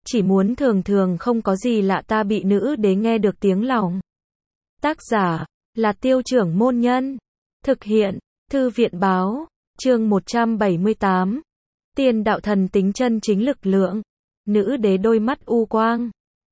chỉ muốn thường thường không có gì lạ ta bị nữ đế nghe được tiếng lòng. Tác giả là Tiêu Trưởng Môn Nhân. Thực hiện Thư viện Báo. Chương 178. Tiên đạo thần tính chân chính lực lượng. Nữ đế đôi mắt u quang.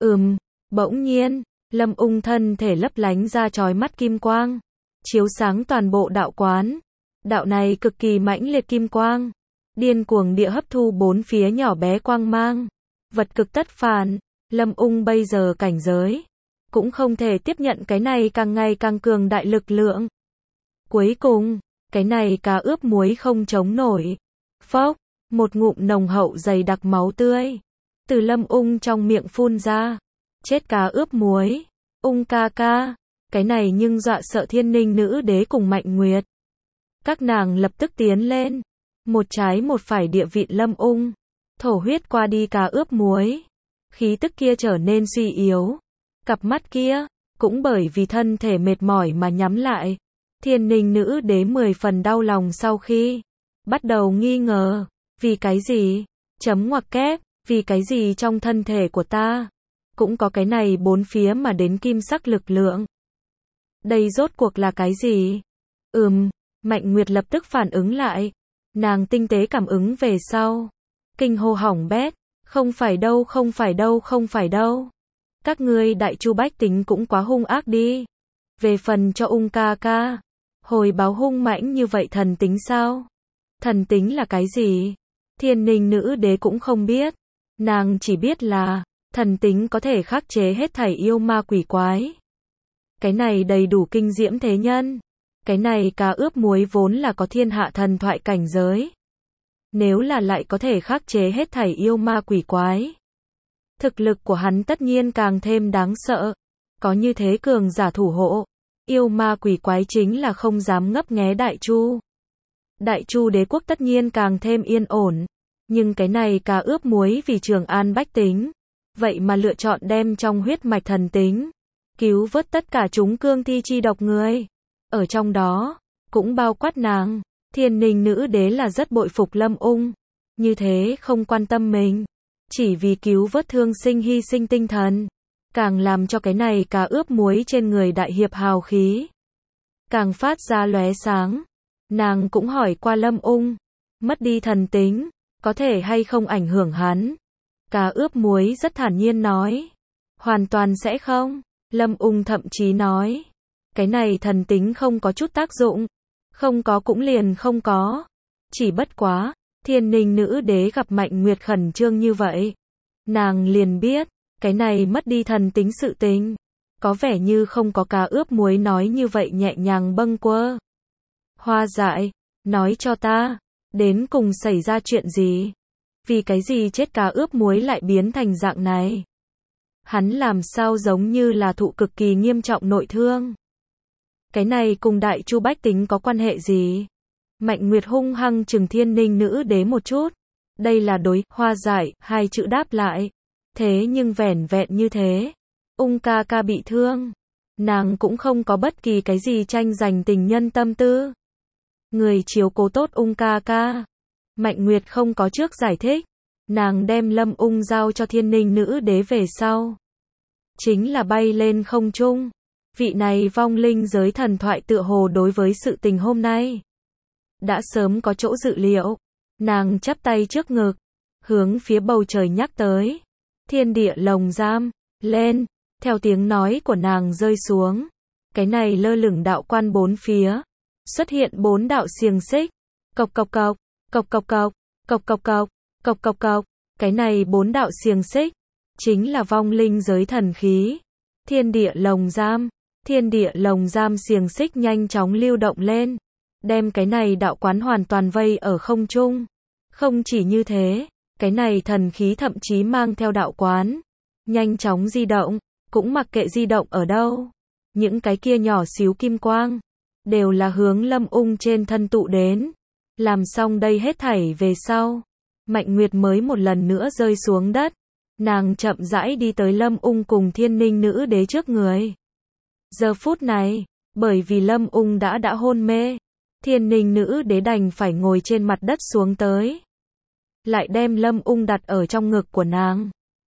Bỗng nhiên, Lâm Ung thân thể lấp lánh ra chói mắt kim quang, chiếu sáng toàn bộ đạo quán. Đạo này cực kỳ mãnh liệt kim quang, điên cuồng địa hấp thu bốn phía nhỏ bé quang mang. Vật cực tất phản, Lâm Ung bây giờ cảnh giới cũng không thể tiếp nhận cái này càng ngày càng cường đại lực lượng. Cuối cùng, cái này cá ướp muối không chống nổi. Phốc, một ngụm nồng hậu dày đặc máu tươi từ Lâm Ung trong miệng phun ra. Chết cá ướp muối. Ung ca ca, cái này nhưng dọa sợ Thiên Ninh nữ đế cùng Mạnh Nguyệt. Các nàng lập tức tiến lên, một trái một phải địa vị Lâm Ung, thổ huyết qua đi cá ướp muối. Khí tức kia trở nên suy yếu, cặp mắt kia cũng bởi vì thân thể mệt mỏi mà nhắm lại. Thiên Ninh nữ đế 10 phần đau lòng sau khi bắt đầu nghi ngờ, vì cái gì? Chấm ngoặc kép, vì cái gì trong thân thể của ta cũng có cái này bốn phía mà đến kim sắc lực lượng. Đây rốt cuộc là cái gì? Mạnh Nguyệt lập tức phản ứng lại. Nàng tinh tế cảm ứng về sau. Kinh hô hỏng bét. Không phải đâu, không phải đâu, không phải đâu. Các ngươi đại chu bách tính cũng quá hung ác đi. Về phần cho Ung ca ca, hồi báo hung mãnh như vậy thần tính sao? Thần tính là cái gì? Thiên Ninh nữ đế cũng không biết. Nàng chỉ biết là thần tính có thể khắc chế hết thảy yêu ma quỷ quái. Cái này đầy đủ kinh diễm thế nhân. Cái này cá ướp muối vốn là có thiên hạ thần thoại cảnh giới. Nếu là lại có thể khắc chế hết thảy yêu ma quỷ quái, thực lực của hắn tất nhiên càng thêm đáng sợ. Có như thế cường giả thủ hộ, yêu ma quỷ quái chính là không dám ngấp nghé Đại Chu. Đại Chu đế quốc tất nhiên càng thêm yên ổn. Nhưng cái này cá ướp muối vì Trường An bách tính, vậy mà lựa chọn đem trong huyết mạch thần tính cứu vớt tất cả chúng cương thi chi độc người. Ở trong đó cũng bao quát nàng. Thiên Ninh nữ đế là rất bội phục Lâm Ung, như thế không quan tâm mình, chỉ vì cứu vớt thương sinh hy sinh tinh thần, càng làm cho cái này cá ướp muối trên người đại hiệp hào khí càng phát ra lóe sáng. Nàng cũng hỏi qua Lâm Ung, mất đi thần tính có thể hay không ảnh hưởng hắn? Cá ướp muối rất thản nhiên nói, hoàn toàn sẽ không. Lâm Ung thậm chí nói, cái này thần tính không có chút tác dụng, không có cũng liền không có. Chỉ bất quá, Thiên Ninh nữ đế gặp Mạnh Nguyệt khẩn trương như vậy, nàng liền biết, cái này mất đi thần tính sự tình, có vẻ như không có cá ướp muối nói như vậy nhẹ nhàng bâng quơ. Hoa dại, nói cho ta, đến cùng xảy ra chuyện gì? Vì cái gì chết cá ướp muối lại biến thành dạng này? Hắn làm sao giống như là thụ cực kỳ nghiêm trọng nội thương? Cái này cùng Đại Chu bách tính có quan hệ gì? Mạnh Nguyệt hung hăng trừng Thiên Ninh nữ đế một chút. Đây là đối, hoa dại, hai chữ đáp lại. Thế nhưng vẻn vẹn như thế. Ung ca ca bị thương. Nàng cũng không có bất kỳ cái gì tranh giành tình nhân tâm tư. Người chiếu cố tốt Ung ca ca. Mạnh Nguyệt không có trước giải thích. Nàng đem Lâm Ung giao cho Thiên Ninh nữ đế về sau, chính là bay lên không trung. Vị này vong linh giới thần thoại tựa hồ đối với sự tình hôm nay đã sớm có chỗ dự liệu. Nàng chắp tay trước ngực, hướng phía bầu trời nhắc tới. Thiên địa lồng giam, lên. Theo tiếng nói của nàng rơi xuống, cái này lơ lửng đạo quan bốn phía xuất hiện 4 đạo xiềng xích. Cộc cộc cộc, cộc cộc cộc, cộc cộc cộc, cộc cộc cộc. Cái này 4 đạo xiềng xích chính là vong linh giới thần khí. Thiên địa lồng giam. Thiên địa lồng giam xiềng xích nhanh chóng lưu động lên, đem cái này đạo quán hoàn toàn vây ở không trung. Không chỉ như thế, cái này thần khí thậm chí mang theo đạo quán nhanh chóng di động, cũng mặc kệ di động ở đâu. Những cái kia nhỏ xíu kim quang đều là hướng Lâm Ung trên thân tụ đến. Làm xong đây hết thảy về sau, Mạnh Nguyệt mới một lần nữa rơi xuống đất. Nàng chậm rãi đi tới Lâm Ung cùng Thiên Ninh nữ đế trước người. Giờ phút này, bởi vì Lâm Ung đã hôn mê, Thiên Ninh nữ đế đành phải ngồi trên mặt đất xuống tới, lại đem Lâm Ung đặt ở trong ngực của nàng.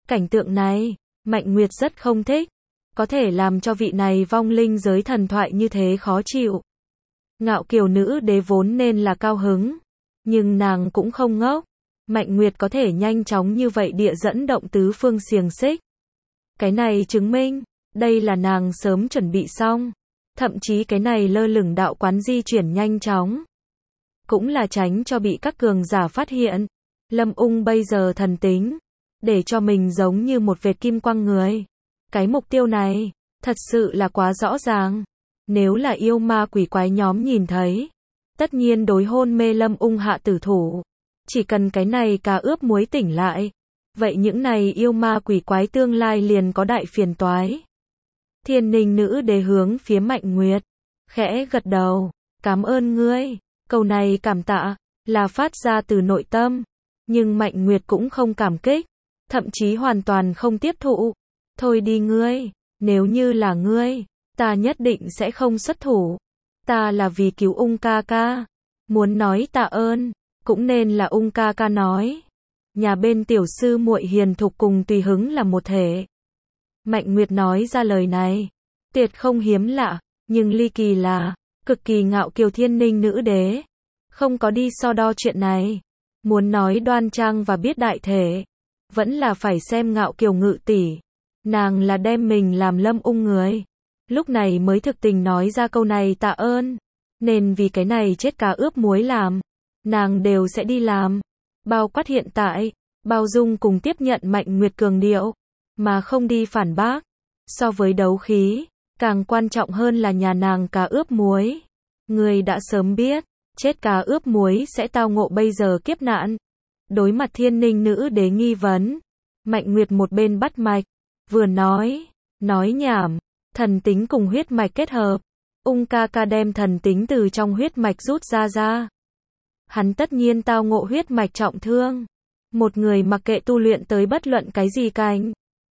Cảnh tượng này, Mạnh Nguyệt rất không thích. Có thể làm cho vị này vong linh giới thần thoại như thế khó chịu. Ngạo kiều nữ đế vốn nên là cao hứng. Nhưng nàng cũng không ngốc. Mạnh Nguyệt có thể nhanh chóng như vậy địa dẫn động tứ phương xiềng xích. Cái này chứng minh, đây là nàng sớm chuẩn bị xong. Thậm chí cái này lơ lửng đạo quán di chuyển nhanh chóng. Cũng là tránh cho bị các cường giả phát hiện. Lâm Ung bây giờ thần tính. Để cho mình giống như một vệt kim quang người. Cái mục tiêu này, thật sự là quá rõ ràng. Nếu là yêu ma quỷ quái nhóm nhìn thấy. Tất nhiên đối hôn mê Lâm Ung hạ tử thủ. Chỉ cần cái này cá ướp muối tỉnh lại. Vậy những này yêu ma quỷ quái tương lai liền có đại phiền toái. Thiên Ninh nữ đế hướng phía Mạnh Nguyệt. Khẽ gật đầu. Cảm ơn ngươi. Câu này cảm tạ. Là phát ra từ nội tâm. Nhưng Mạnh Nguyệt cũng không cảm kích. Thậm chí hoàn toàn không tiếp thụ. Thôi đi ngươi. Nếu như là ngươi. Ta nhất định sẽ không xuất thủ. Ta là vì cứu Ung ca ca. Muốn nói tạ ơn. Cũng nên là Ung ca ca nói. Nhà bên tiểu sư muội hiền thục cùng tùy hứng là một thể. Mạnh Nguyệt nói ra lời này. Tuyệt không hiếm lạ. Nhưng ly kỳ là. Cực kỳ ngạo kiều Thiên Ninh nữ đế. Không có đi so đo chuyện này. Muốn nói đoan trang và biết đại thể. Vẫn là phải xem ngạo kiều ngự tỷ. Nàng là đem mình làm Lâm Ung người. Lúc này mới thực tình nói ra câu này tạ ơn. Nên vì cái này chết cá ướp muối làm. Nàng đều sẽ đi làm. Bao quát hiện tại. Bao dung cùng tiếp nhận Mạnh Nguyệt cường điệu. Mà không đi phản bác. So với đấu khí. Càng quan trọng hơn là nhà nàng cá ướp muối. Người đã sớm biết. Chết cá ướp muối sẽ tao ngộ bây giờ kiếp nạn. Đối mặt Thiên Ninh nữ đế nghi vấn. Mạnh Nguyệt một bên bắt mạch. Vừa nói nhảm. Thần tính cùng huyết mạch kết hợp. Ung ca ca đem thần tính từ trong huyết mạch rút ra. Hắn tất nhiên tao ngộ huyết mạch trọng thương. Một người mặc kệ tu luyện tới bất luận cái gì cảnh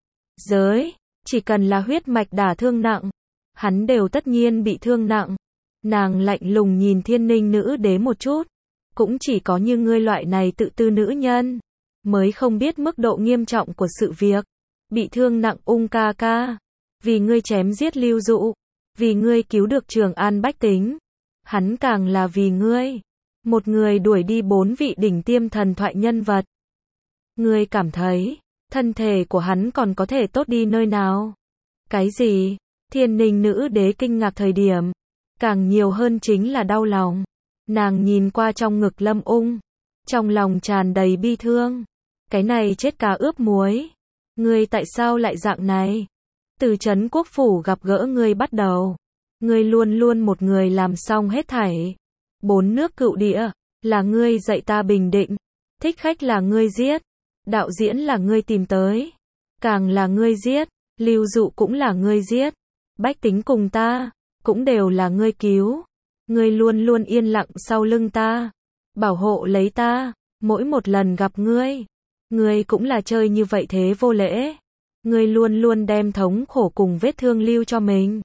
giới, chỉ cần là huyết mạch đả thương nặng, hắn đều tất nhiên bị thương nặng. Nàng lạnh lùng nhìn Thiên Ninh nữ đế một chút. Cũng chỉ có như ngươi loại này tự tư nữ nhân, mới không biết mức độ nghiêm trọng của sự việc. Bị thương nặng Ung ca ca. Vì ngươi chém giết Lưu Dụ. Vì ngươi cứu được Trường An bách tính. Hắn càng là vì ngươi. Một người đuổi đi 4 vị đỉnh tiêm thần thoại nhân vật. Ngươi cảm thấy, thân thể của hắn còn có thể tốt đi nơi nào? Cái gì? Thiên Ninh nữ đế kinh ngạc thời điểm. Càng nhiều hơn chính là đau lòng. Nàng nhìn qua trong ngực Lâm Ung. Trong lòng tràn đầy bi thương. Cái này chết cá ướp muối. Ngươi tại sao lại dạng này? Từ Trấn Quốc Phủ gặp gỡ ngươi bắt đầu. Ngươi luôn luôn một người làm xong hết thảy. 4 nước cựu địa. Là ngươi dạy ta bình định. Thích khách là ngươi giết. Đạo diễn là ngươi tìm tới. Càng là ngươi giết. Lưu Dụ cũng là ngươi giết. Bách tính cùng ta. Cũng đều là ngươi cứu. Ngươi luôn luôn yên lặng sau lưng ta. Bảo hộ lấy ta. Mỗi một lần gặp ngươi. Ngươi cũng là chơi như vậy thế vô lễ. Ngươi luôn luôn đem thống khổ cùng vết thương lưu cho mình.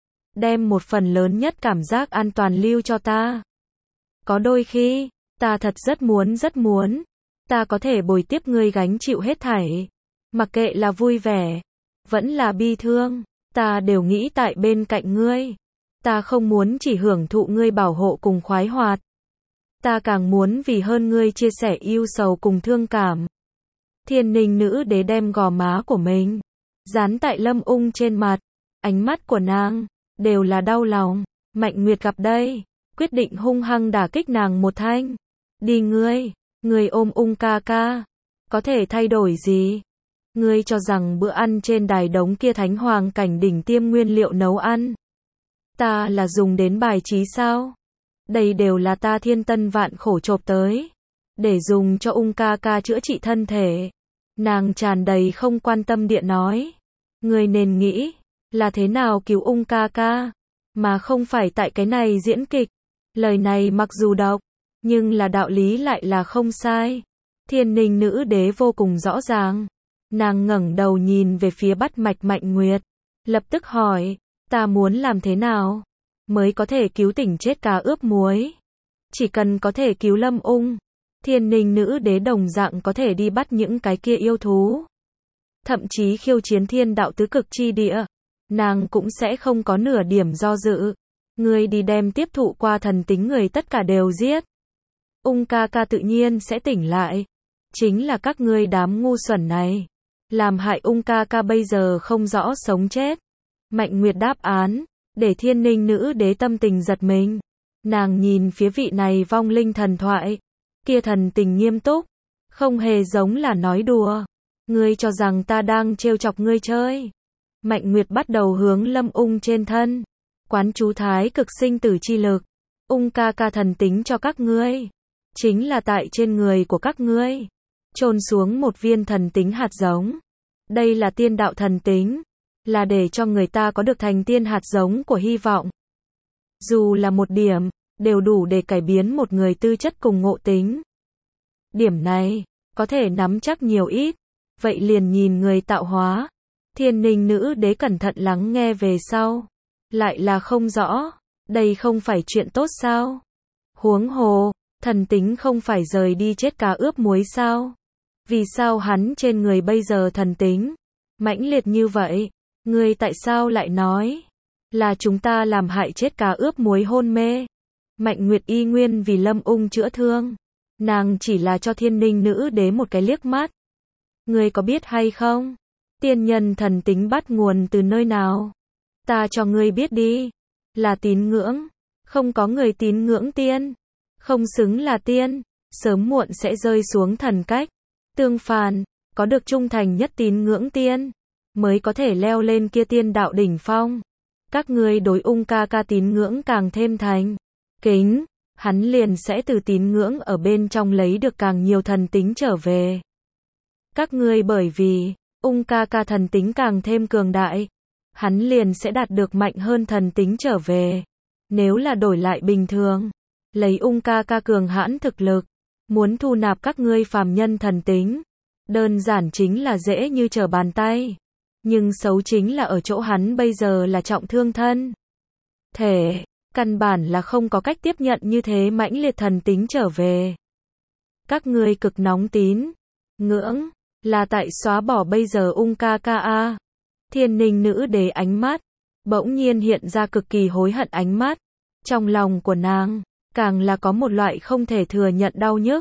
Đem một phần lớn nhất cảm giác an toàn lưu cho ta. Có đôi khi, ta thật rất muốn. Ta có thể bồi tiếp ngươi gánh chịu hết thảy. Mặc kệ là vui vẻ, vẫn là bi thương, ta đều nghĩ tại bên cạnh ngươi. Ta không muốn chỉ hưởng thụ ngươi bảo hộ cùng khoái hoạt. Ta càng muốn vì hơn ngươi chia sẻ yêu sầu cùng thương cảm. Thiên Ninh nữ đế đem gò má của mình dán tại Lâm Ung trên mặt. Ánh mắt của nàng đều là đau lòng. Mạnh Nguyệt gặp đây, quyết định hung hăng đả kích nàng một thanh. Đi ngươi ôm Ung ca ca. Có thể thay đổi gì? Ngươi cho rằng bữa ăn trên đài đống kia thánh hoàng cảnh đỉnh tiêm nguyên liệu nấu ăn. Ta là dùng đến bài trí sao? Đây đều là ta thiên tân vạn khổ chộp tới. Để dùng cho Ung ca ca chữa trị thân thể. Nàng tràn đầy không quan tâm địa nói. Ngươi nên nghĩ, là thế nào cứu Ung ca ca, mà không phải tại cái này diễn kịch. Lời này mặc dù độc, nhưng là đạo lý lại là không sai. Thiên Ninh nữ đế vô cùng rõ ràng. Nàng ngẩng đầu nhìn về phía bắt mạch Mạnh Nguyệt. Lập tức hỏi, ta muốn làm thế nào mới có thể cứu tỉnh chết cá ướp muối? Chỉ cần có thể cứu Lâm Ung, Thiên Ninh nữ đế đồng dạng có thể đi bắt những cái kia yêu thú. thậm chí khiêu chiến thiên đạo tứ cực chi địa. Nàng cũng sẽ không có nửa điểm do dự. Ngươi đi đem tiếp thụ qua thần tính người tất cả đều giết. Ung ca ca tự nhiên sẽ tỉnh lại. Chính là các ngươi đám ngu xuẩn này. Làm hại ung ca ca bây giờ không rõ sống chết. Mạnh Nguyệt đáp án, để Thiên Ninh nữ đế tâm tình giật mình. Nàng nhìn phía vị này vong linh thần thoại. Kia thần tình nghiêm túc. Không hề giống là nói đùa. Ngươi cho rằng ta đang trêu chọc ngươi chơi. Mạnh Nguyệt bắt đầu hướng Lâm Ung trên thân. Quán chú thái cực sinh tử chi lực. Ung ca ca thần tính cho các ngươi. Chính là tại trên người của các ngươi. Chôn xuống một viên thần tính hạt giống. Đây là tiên đạo thần tính. Là để cho người ta có được thành tiên hạt giống của hy vọng. Dù là một điểm, đều đủ để cải biến một người tư chất cùng ngộ tính. Điểm này, có thể nắm chắc nhiều ít. Vậy liền nhìn người tạo hóa. Thiên Ninh nữ đế cẩn thận lắng nghe về sau. Lại là không rõ. Đây không phải chuyện tốt sao? Huống hồ, thần tính không phải rời đi chết cá ướp muối sao? Vì sao hắn trên người bây giờ thần tính mãnh liệt như vậy? Ngươi tại sao lại nói là chúng ta làm hại chết cá ướp muối hôn mê? Mạnh Nguyệt y nguyên vì Lâm Ung chữa thương. Nàng chỉ là cho Thiên Ninh nữ đế một cái liếc mắt. Ngươi có biết hay không? Tiên nhân thần tính bắt nguồn từ nơi nào? Ta cho ngươi biết đi. Là tín ngưỡng. Không có người tín ngưỡng tiên. Không xứng là tiên. Sớm muộn sẽ rơi xuống thần cách. Tương phản, có được trung thành nhất tín ngưỡng tiên. Mới có thể leo lên kia tiên đạo đỉnh phong. Các ngươi đối ung ca ca tín ngưỡng càng thêm thành kính. Hắn liền sẽ từ tín ngưỡng ở bên trong lấy được càng nhiều thần tính trở về. Các ngươi bởi vì ung ca ca thần tính càng thêm cường đại, hắn liền sẽ đạt được mạnh hơn thần tính trở về. Nếu là đổi lại bình thường, lấy ung ca ca cường hãn thực lực, muốn thu nạp các ngươi phàm nhân thần tính, đơn giản chính là dễ như trở bàn tay. Nhưng xấu chính là ở chỗ hắn bây giờ là trọng thương thân thể, căn bản là không có cách tiếp nhận như thế mãnh liệt thần tính trở về. Các ngươi cực nóng tín ngưỡng là tại xóa bỏ bây giờ ung ca ca a. Thiên Ninh nữ đế ánh mắt bỗng nhiên hiện ra cực kỳ hối hận ánh mắt. Trong lòng của nàng càng là có một loại không thể thừa nhận đau nhức.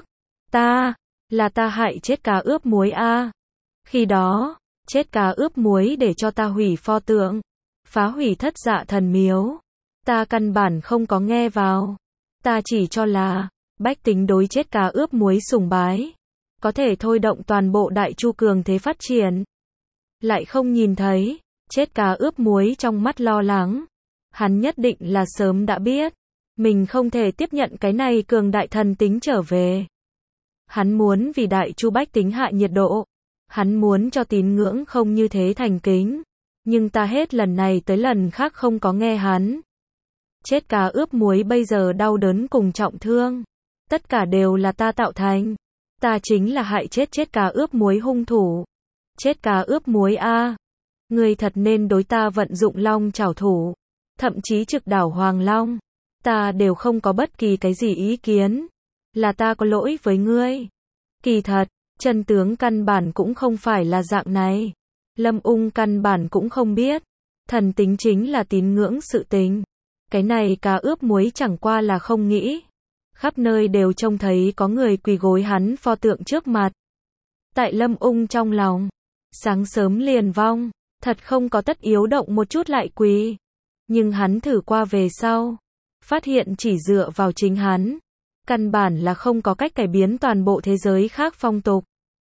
Là ta hại chết cá ướp muối a. Khi đó, chết cá ướp muối để cho ta hủy pho tượng, phá hủy thất dạ thần miếu. Ta căn bản không có nghe vào. Ta chỉ cho là bách tính đối chết cá ướp muối sùng bái, có thể thôi động toàn bộ đại chu cường thế phát triển. Lại không nhìn thấy chết cá ướp muối trong mắt lo lắng. Hắn nhất định là sớm đã biết mình không thể tiếp nhận cái này cường đại thần tính trở về. Hắn muốn vì đại chu bách tính hạ nhiệt độ. Hắn muốn cho tín ngưỡng không như thế thành kính. Nhưng ta hết lần này tới lần khác không có nghe hắn. Chết cá ướp muối bây giờ đau đớn cùng trọng thương. Tất cả đều là ta tạo thành. Ta chính là hại chết cá ướp muối hung thủ. Chết cá ướp muối a. Ngươi thật nên đối ta vận dụng long trảo thủ. Thậm chí trực đảo Hoàng Long. Ta đều không có bất kỳ cái gì ý kiến. Là ta có lỗi với ngươi. Kỳ thật, chân tướng căn bản cũng không phải là dạng này. Lâm Ung căn bản cũng không biết. Thần tính chính là tín ngưỡng sự tình. Cái này cá ướp muối chẳng qua là không nghĩ. Khắp nơi đều trông thấy có người quỳ gối hắn pho tượng trước mặt. Tại Lâm Ung trong lòng, sáng sớm liền vong, thật không có tất yếu động một chút lại quỳ. Nhưng hắn thử qua về sau, phát hiện chỉ dựa vào chính hắn, căn bản là không có cách cải biến toàn bộ thế giới khác phong tục.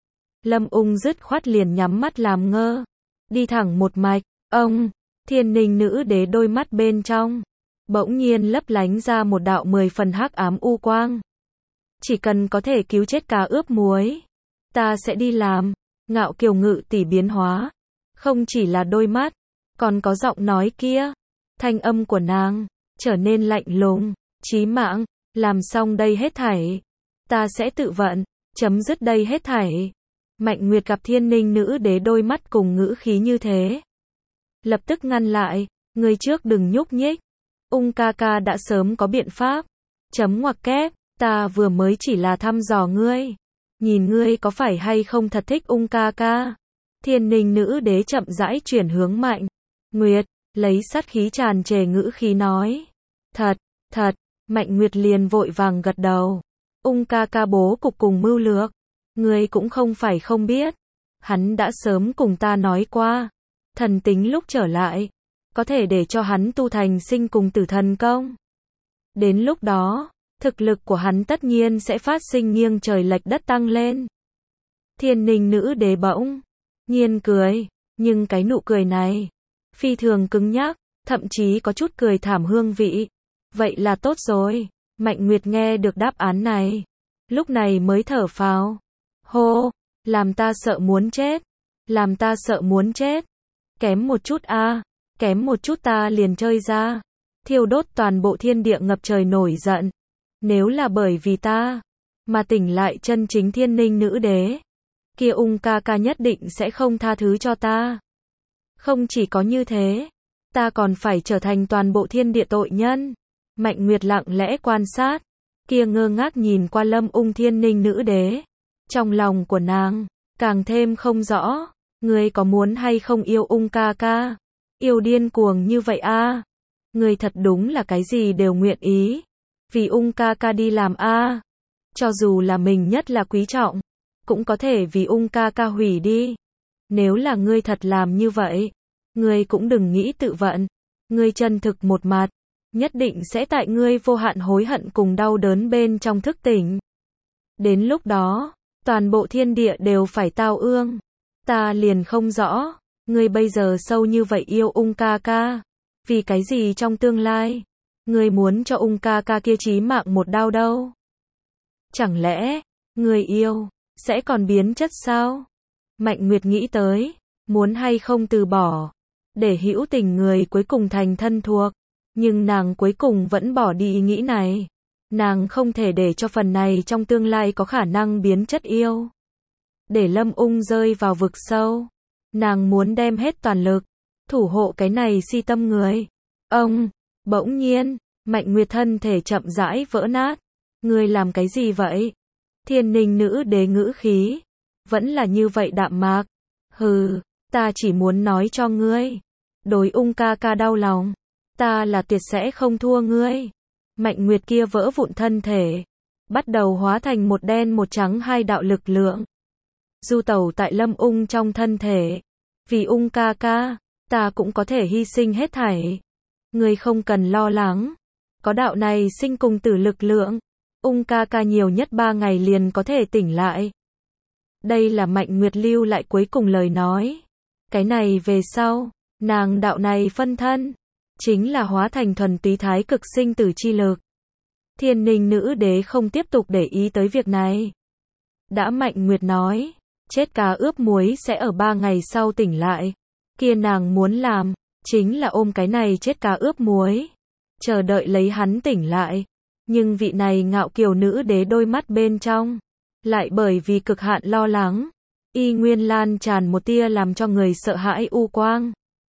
Lâm Ung dứt khoát liền nhắm mắt làm ngơ, đi thẳng một mạch. Ông, Thiên Ninh nữ đế đôi mắt bên trong bỗng nhiên lấp lánh ra một đạo 10 phần hắc ám u quang. Chỉ cần có thể cứu chết cá ướp muối, ta sẽ đi làm. Ngạo kiều ngự tỷ biến hóa, không chỉ là đôi mắt, còn có giọng nói kia. Thanh âm của nàng trở nên lạnh lùng, chí mạng. Làm xong đây hết thảy, ta sẽ tự vận, chấm dứt đây hết thảy. Mạnh Nguyệt gặp Thiên Ninh nữ đế đôi mắt cùng ngữ khí như thế, lập tức ngăn lại. Ngươi trước đừng nhúc nhích. Ung ca ca đã sớm có biện pháp. Chấm ngoặc kép, ta vừa mới chỉ là thăm dò ngươi. Nhìn ngươi có phải hay không thật thích ung ca ca. Thiên Ninh nữ đế chậm rãi chuyển hướng Mạnh Nguyệt, lấy sát khí tràn trề ngữ khí nói. Thật, thật, Mạnh Nguyệt liền vội vàng gật đầu. Ung ca ca bố cục cùng mưu lược, ngươi cũng không phải không biết. Hắn đã sớm cùng ta nói qua, thần tính lúc trở lại, có thể để cho hắn tu thành sinh cùng tử thần công. Đến lúc đó, thực lực của hắn tất nhiên sẽ phát sinh nghiêng trời lệch đất tăng lên. Thiên Ninh nữ đế bỗng nhiên cười, nhưng cái nụ cười này phi thường cứng nhắc, thậm chí có chút cười thảm hương vị. Vậy là tốt rồi. Mạnh Nguyệt nghe được đáp án này, lúc này mới thở phào. Hô, làm ta sợ muốn chết, làm ta sợ muốn chết. Kém một chút a, kém một chút ta liền chơi ra, thiêu đốt toàn bộ thiên địa ngập trời nổi giận. Nếu là bởi vì ta mà tỉnh lại chân chính Thiên Ninh nữ đế, kia Ung ca ca nhất định sẽ không tha thứ cho ta. Không chỉ có như thế, ta còn phải trở thành toàn bộ thiên địa tội nhân. Mạnh Nguyệt lặng lẽ quan sát, kia ngơ ngác nhìn qua Lâm Ung Thiên Ninh nữ đế. Trong lòng của nàng càng thêm không rõ, ngươi có muốn hay không yêu Ung ca ca? Yêu điên cuồng như vậy a? Ngươi thật đúng là cái gì đều nguyện ý, vì Ung ca ca đi làm a. Cho dù là mình nhất là quý trọng, cũng có thể vì Ung ca ca hủy đi. Nếu là ngươi thật làm như vậy, ngươi cũng đừng nghĩ tự vận. Ngươi chân thực một mặt, nhất định sẽ tại ngươi vô hạn hối hận cùng đau đớn bên trong thức tỉnh. Đến lúc đó, toàn bộ thiên địa đều phải tao ương. Ta liền không rõ, ngươi bây giờ sâu như vậy yêu Ung ca ca, vì cái gì trong tương lai, ngươi muốn cho Ung ca ca kia chí mạng một đau đâu? Chẳng lẽ, ngươi yêu, sẽ còn biến chất sao? Mạnh Nguyệt nghĩ tới, muốn hay không từ bỏ, để hữu tình người cuối cùng thành thân thuộc. Nhưng nàng cuối cùng vẫn bỏ đi ý nghĩ này. Nàng không thể để cho phần này trong tương lai có khả năng biến chất yêu. Để Lâm Ung rơi vào vực sâu. Nàng muốn đem hết toàn lực, thủ hộ cái này si tâm người. Ông, bỗng nhiên, Mạnh Nguyệt thân thể chậm rãi vỡ nát. Ngươi làm cái gì vậy? Thiên Ninh nữ đế ngữ khí vẫn là như vậy đạm mạc. Hừ, ta chỉ muốn nói cho ngươi, đối Ung ca ca đau lòng, ta là tuyệt sẽ không thua ngươi. Mạnh Nguyệt kia vỡ vụn thân thể bắt đầu hóa thành một đen một trắng hai đạo lực lượng, du tẩu tại Lâm Ung trong thân thể. Vì Ung ca ca, ta cũng có thể hy sinh hết thảy. Ngươi không cần lo lắng, có đạo này sinh cùng tử lực lượng, Ung ca ca nhiều nhất 3 ngày liền có thể tỉnh lại. Đây là Mạnh Nguyệt lưu lại cuối cùng lời nói. Cái này về sau, nàng đạo này phân thân, chính là hóa thành thuần túy thái cực sinh tử chi lực. Thiên Ninh nữ đế không tiếp tục để ý tới việc này. Đã Mạnh Nguyệt nói, chết cá ướp muối sẽ ở 3 ngày sau tỉnh lại. Kia nàng muốn làm, chính là ôm cái này chết cá ướp muối, chờ đợi lấy hắn tỉnh lại. Nhưng vị này ngạo kiều nữ đế đôi mắt bên trong, lại bởi vì cực hạn lo lắng, y nguyên lan tràn một tia làm cho người sợ hãi u quang.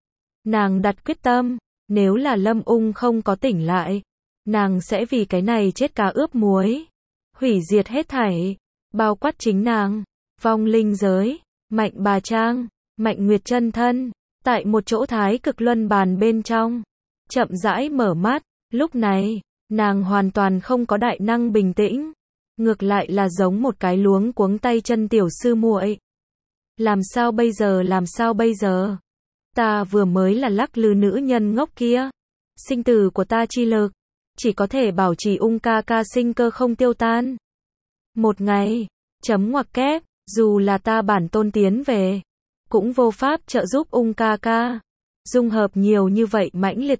Nàng đặt quyết tâm, nếu là Lâm Ung không có tỉnh lại, nàng sẽ vì cái này chết cá ướp muối, hủy diệt hết thảy, bao quát chính nàng, vong linh giới, Mạnh bà Trang, Mạnh Nguyệt chân thân, tại một chỗ thái cực luân bàn bên trong, chậm rãi mở mắt. Lúc này, nàng hoàn toàn không có đại năng bình tĩnh, ngược lại là giống một cái luống cuống tay chân tiểu sư muội. Làm sao bây giờ, làm sao bây giờ? Ta vừa mới là lắc lư nữ nhân ngốc kia. Sinh tử của ta chi lực, chỉ có thể bảo trì Ung ca ca sinh cơ không tiêu tan. Một ngày, chấm ngoặc kép, dù là ta bản tôn tiến về, cũng vô pháp trợ giúp Ung ca ca. Dung hợp nhiều như vậy mãnh liệt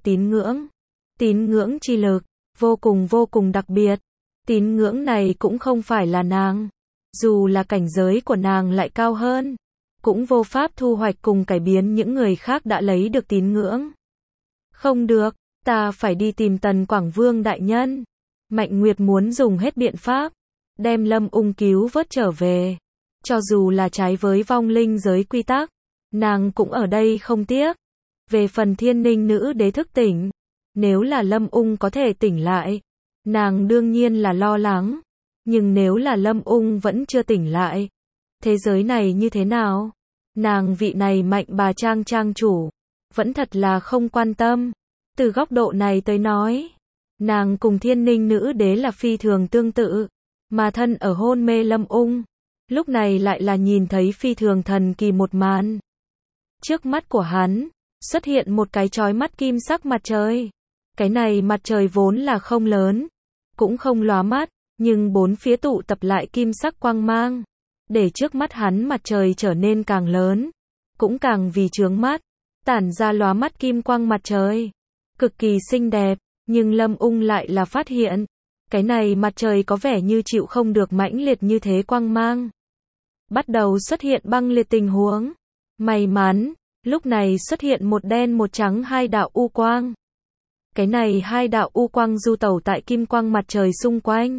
tín ngưỡng chi lực, vô cùng đặc biệt. Tín ngưỡng này cũng không phải là nàng, dù là cảnh giới của nàng lại cao hơn, cũng vô pháp thu hoạch cùng cải biến những người khác đã lấy được tín ngưỡng. Không được, ta phải đi tìm Tần Quảng Vương đại nhân. Mạnh Nguyệt muốn dùng hết biện pháp, đem Lâm Ung cứu vớt trở về. Cho dù là trái với vong linh giới quy tắc, nàng cũng ở đây không tiếc. Về phần Thiên Ninh nữ đế thức tỉnh, nếu là Lâm Ung có thể tỉnh lại, nàng đương nhiên là lo lắng. Nhưng nếu là Lâm Ung vẫn chưa tỉnh lại, thế giới này như thế nào? Nàng vị này mạnh bà trang trang chủ, vẫn thật là không quan tâm. Từ góc độ này tới nói, nàng cùng Thiên Ninh nữ đế là phi thường tương tự, mà thân ở hôn mê Lâm Ung, lúc này lại là nhìn thấy phi thường thần kỳ một màn. Trước mắt của hắn, xuất hiện một cái chói mắt kim sắc mặt trời. Cái này mặt trời vốn là không lớn, cũng không lóa mắt, nhưng bốn phía tụ tập lại kim sắc quang mang, để trước mắt hắn mặt trời trở nên càng lớn, cũng càng vì chướng mắt, tản ra lóa mắt kim quang mặt trời, cực kỳ xinh đẹp, nhưng Lâm Ung lại là phát hiện, cái này mặt trời có vẻ như chịu không được mãnh liệt như thế quang mang. Bắt đầu xuất hiện băng liệt tình huống. May mắn, lúc này xuất hiện một đen một trắng hai đạo u quang. Cái này hai đạo u quang du tẩu tại kim quang mặt trời xung quanh.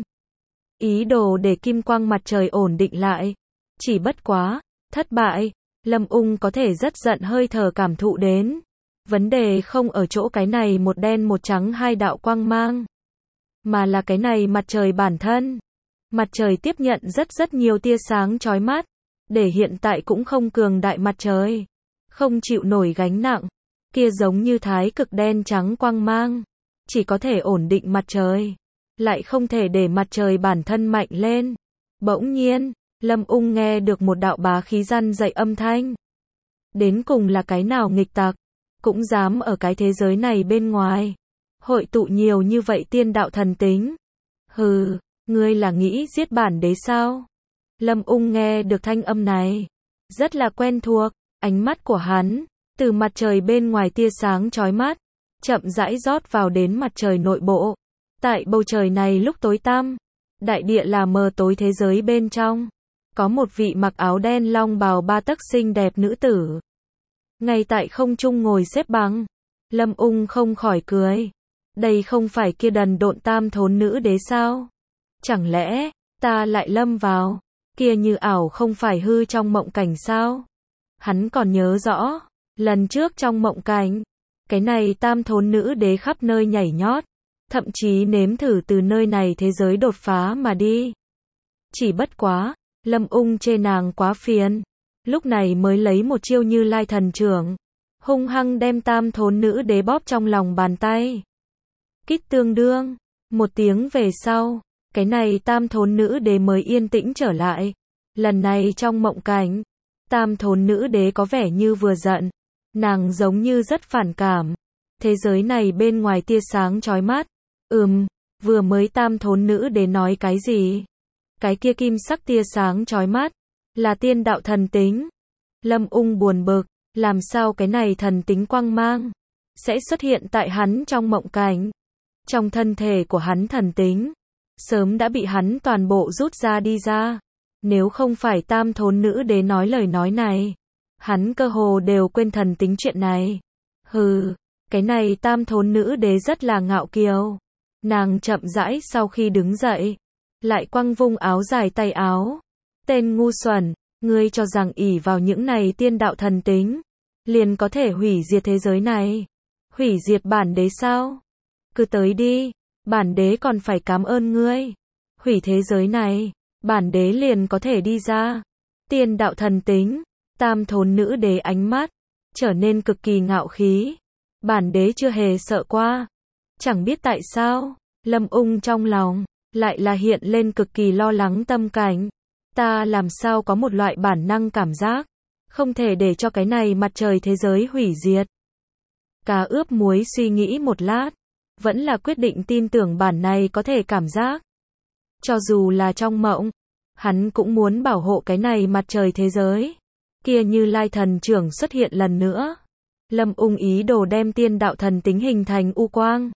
Ý đồ để kim quang mặt trời ổn định lại. Chỉ bất quá, thất bại, Lâm Ung có thể rất giận hơi thở cảm thụ đến. Vấn đề không ở chỗ cái này một đen một trắng hai đạo quang mang, mà là cái này mặt trời bản thân. Mặt trời tiếp nhận rất nhiều tia sáng chói mắt, để hiện tại cũng không cường đại mặt trời, không chịu nổi gánh nặng, kia giống như thái cực đen trắng quang mang, chỉ có thể ổn định mặt trời, lại không thể để mặt trời bản thân mạnh lên. Bỗng nhiên, Lâm Ung nghe được một đạo bá khí răn dậy âm thanh. Đến cùng là cái nào nghịch tặc, cũng dám ở cái thế giới này bên ngoài, hội tụ nhiều như vậy tiên đạo thần tính. Hừ, ngươi là nghĩ giết bản đế sao? Lâm Ung nghe được thanh âm này, rất là quen thuộc, ánh mắt của hắn, từ mặt trời bên ngoài tia sáng chói mắt, chậm rãi rót vào đến mặt trời nội bộ. Tại bầu trời này lúc tối tăm, đại địa là mờ tối thế giới bên trong, có một vị mặc áo đen long bào ba tấc xinh đẹp nữ tử. Ngay tại không trung ngồi xếp bằng, Lâm Ung không khỏi cười. Đây không phải kia đần độn tam thốn nữ đế sao? Chẳng lẽ, ta lại lâm vào, kia như ảo không phải hư trong mộng cảnh sao? Hắn còn nhớ rõ, lần trước trong mộng cảnh, cái này tam thốn nữ đế khắp nơi nhảy nhót, thậm chí nếm thử từ nơi này thế giới đột phá mà đi. Chỉ bất quá, Lâm Ung chê nàng quá phiền, lúc này mới lấy một chiêu Như Lai thần trưởng, hung hăng đem tam thốn nữ đế bóp trong lòng bàn tay. Kích tương đương, một tiếng về sau, cái này tam thốn nữ đế mới yên tĩnh trở lại. Lần này trong mộng cảnh, tam thốn nữ đế có vẻ như vừa giận, nàng giống như rất phản cảm. Thế giới này bên ngoài tia sáng chói mắt. Vừa mới tam thốn nữ đế nói cái gì? Cái kia kim sắc tia sáng chói mắt, là tiên đạo thần tính. Lâm Ung buồn bực, làm sao cái này thần tính quang mang sẽ xuất hiện tại hắn trong mộng cảnh? Trong thân thể của hắn thần tính, sớm đã bị hắn toàn bộ rút ra đi ra. Nếu không phải tam thốn nữ đế nói lời nói này, hắn cơ hồ đều quên thần tính chuyện này. Hừ, cái này tam thốn nữ đế rất là ngạo kiều. Nàng chậm rãi sau khi đứng dậy, lại quăng vung áo dài tay áo. Tên ngu xuẩn, ngươi cho rằng ỷ vào những này tiên đạo thần tính, liền có thể hủy diệt thế giới này. Hủy diệt bản đế sao? Cứ tới đi, bản đế còn phải cảm ơn ngươi. Hủy thế giới này, bản đế liền có thể đi ra. Tiên đạo thần tính, tam thốn nữ đế ánh mắt trở nên cực kỳ ngạo khí. Bản đế chưa hề sợ qua. Chẳng biết tại sao, Lâm Ung trong lòng lại là hiện lên cực kỳ lo lắng tâm cảnh. Ta làm sao có một loại bản năng cảm giác, không thể để cho cái này mặt trời thế giới hủy diệt. Cá ướp muối suy nghĩ một lát, vẫn là quyết định tin tưởng bản này có thể cảm giác. Cho dù là trong mộng, hắn cũng muốn bảo hộ cái này mặt trời thế giới. Kia Như Lai thần trưởng xuất hiện lần nữa. Lâm Ung ý đồ đem tiên đạo thần tính hình thành u quang,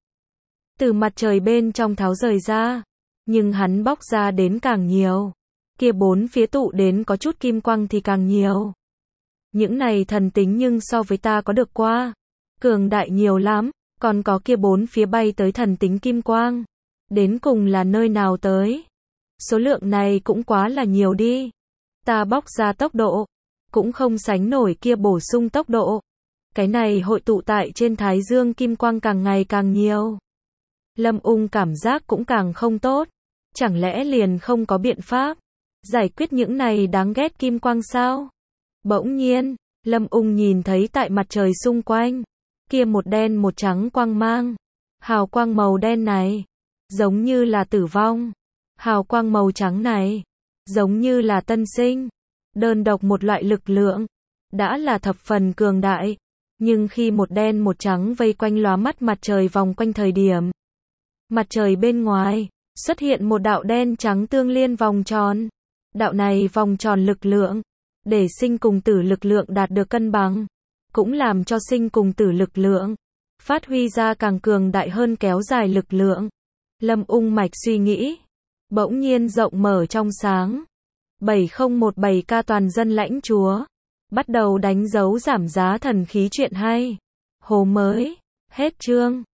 từ mặt trời bên trong tháo rời ra, nhưng hắn bóc ra đến càng nhiều. Kia bốn phía tụ đến có chút kim quang thì càng nhiều. Những này thần tính nhưng so với ta có được qua, cường đại nhiều lắm. Còn có kia bốn phía bay tới thần tính kim quang, đến cùng là nơi nào tới? Số lượng này cũng quá là nhiều đi. Ta bóc ra tốc độ, cũng không sánh nổi kia bổ sung tốc độ. Cái này hội tụ tại trên thái dương kim quang càng ngày càng nhiều. Lâm Ung cảm giác cũng càng không tốt. Chẳng lẽ liền không có biện pháp giải quyết những này đáng ghét kim quang sao? Bỗng nhiên, Lâm Ung nhìn thấy tại mặt trời xung quanh, kia một đen một trắng quang mang. Hào quang màu đen này, giống như là tử vong. Hào quang màu trắng này, giống như là tân sinh. Đơn độc một loại lực lượng, đã là thập phần cường đại. Nhưng khi một đen một trắng vây quanh lóa mắt mặt trời vòng quanh thời điểm, mặt trời bên ngoài, xuất hiện một đạo đen trắng tương liên vòng tròn. Đạo này vòng tròn lực lượng, để sinh cùng tử lực lượng đạt được cân bằng, cũng làm cho sinh cùng tử lực lượng, phát huy ra càng cường đại hơn kéo dài lực lượng. Lâm Ung mạch suy nghĩ, bỗng nhiên rộng mở trong sáng. 7017K toàn dân lãnh chúa, bắt đầu đánh dấu giảm giá thần khí chuyện hay. Hồ mới, hết chương.